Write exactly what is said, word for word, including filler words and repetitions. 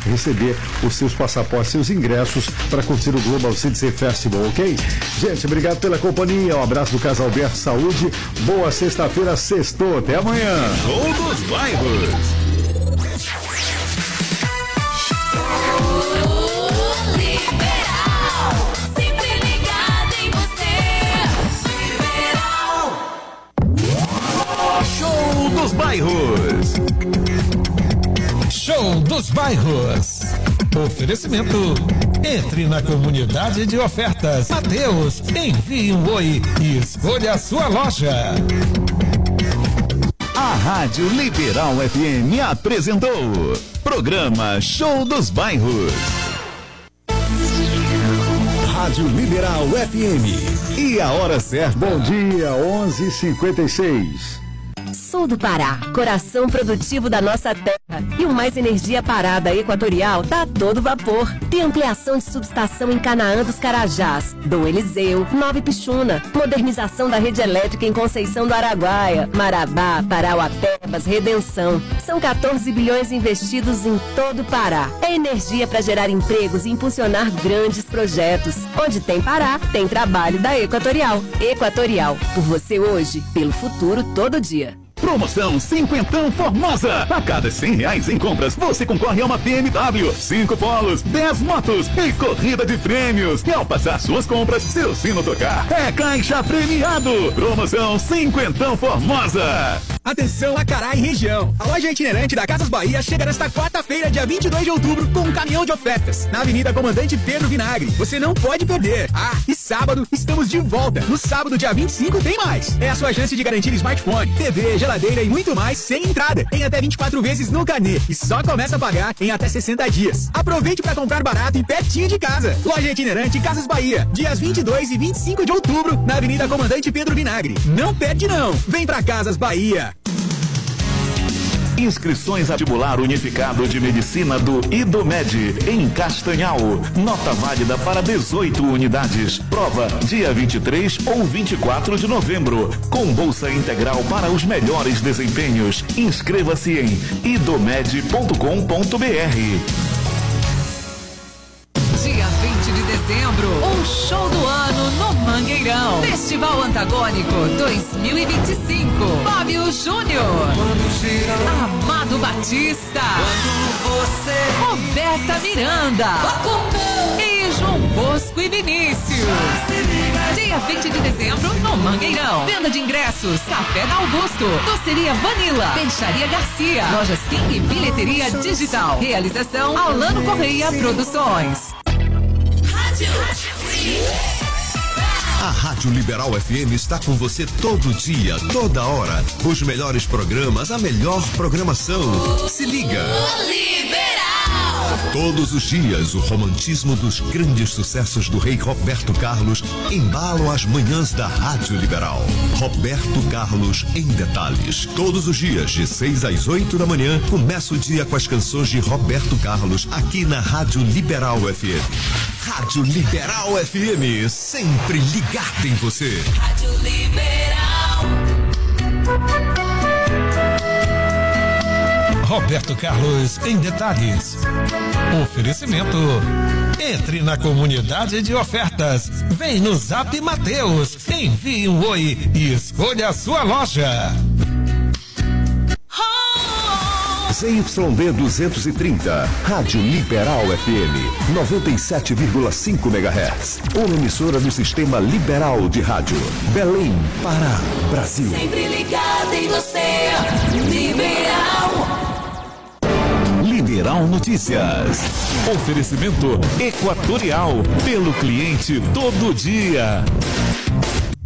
receber os seus passaportes, seus ingressos para curtir o Global Citizen Festival, ok? Gente, obrigado pela companhia. Um abraço do Casal Alberto, saúde. Boa sexta-feira, sextou. Até amanhã. Show dos Bairros. Show dos Bairros. Show dos Bairros. Oferecimento. Entre na comunidade de ofertas Mateus. Envie um oi e escolha a sua loja. A Rádio Liberal F M apresentou programa Show dos Bairros. Rádio Liberal F M. E a hora certa. Bom dia, onze e cinquenta e seis. Sul do Pará, coração produtivo da nossa terra. E o Mais Energia Parada Equatorial tá a todo vapor. Tem ampliação de subestação em Canaã dos Carajás, Dom Eliseu, Nova Ipixuna, modernização da rede elétrica em Conceição do Araguaia, Marabá, Parauapebas, Redenção. São quatorze bilhões investidos em todo o Pará. É energia para gerar empregos e impulsionar grandes projetos. Onde tem Pará, tem trabalho da Equatorial. Equatorial, por você hoje, pelo futuro todo dia. Promoção Cinquentão Formosa. A cada cem reais em compras, você concorre a uma B M W, cinco polos, dez motos e corrida de prêmios. E ao passar suas compras, seu sino tocar, é caixa premiado. Promoção Cinquentão Formosa. Atenção Acará e região. A loja itinerante da Casas Bahia chega nesta quarta-feira, dia vinte e dois de outubro, com um caminhão de ofertas na Avenida Comandante Pedro Vinagre. Você não pode perder. Ah, e sábado estamos de volta. No sábado, dia vinte e cinco, tem mais. É a sua chance de garantir smartphone, T V, geladeira e muito mais sem entrada. Tem até vinte e quatro vezes no carnê e só começa a pagar em até sessenta dias. Aproveite para comprar barato e pertinho de casa. Loja itinerante Casas Bahia, dias vinte e dois e vinte e cinco de outubro, na Avenida Comandante Pedro Vinagre. Não perde não. Vem pra Casas Bahia. Inscrições a vestibular unificado de medicina do IDOMED em Castanhal. Nota válida para dezoito unidades. Prova dia vinte e três ou vinte e quatro de novembro. Com bolsa integral para os melhores desempenhos. Inscreva-se em idomed ponto com ponto br. Dia vinte de dezembro, o show do ano no Mangueirão. Festival Antagônico dois mil e vinte e cinco. Fábio Júnior, Amado Batista, Roberta Miranda e João Bosco e Vinícius. Dia vinte de dezembro no Mangueirão. Venda de ingressos, Café da Augusto, Doceria Vanilla, Peixaria Garcia, Lojas King e Bilheteria Digital. Realização Alano Correia Produções. A Rádio Liberal F M está com você todo dia, toda hora. Os melhores programas, a melhor programação. Se liga. Todos os dias, o romantismo dos grandes sucessos do rei Roberto Carlos embalam as manhãs da Rádio Liberal. Roberto Carlos em detalhes. Todos os dias, de seis às oito da manhã, começa o dia com as canções de Roberto Carlos aqui na Rádio Liberal F M. Rádio Liberal F M, sempre ligado em você. Rádio Liberal. Roberto Carlos em detalhes. Oferecimento. Entre na comunidade de ofertas. Vem no Zap Mateus. Envie um oi e escolha a sua loja. Z Y D duzentos e trinta, Rádio Liberal F M, noventa e sete vírgula cinco megahertz. Uma emissora do Sistema Liberal de Rádio. Belém, Pará, Brasil. Sempre ligado em você. Liberal. Liberal Notícias. Oferecimento Equatorial. Pelo cliente todo dia.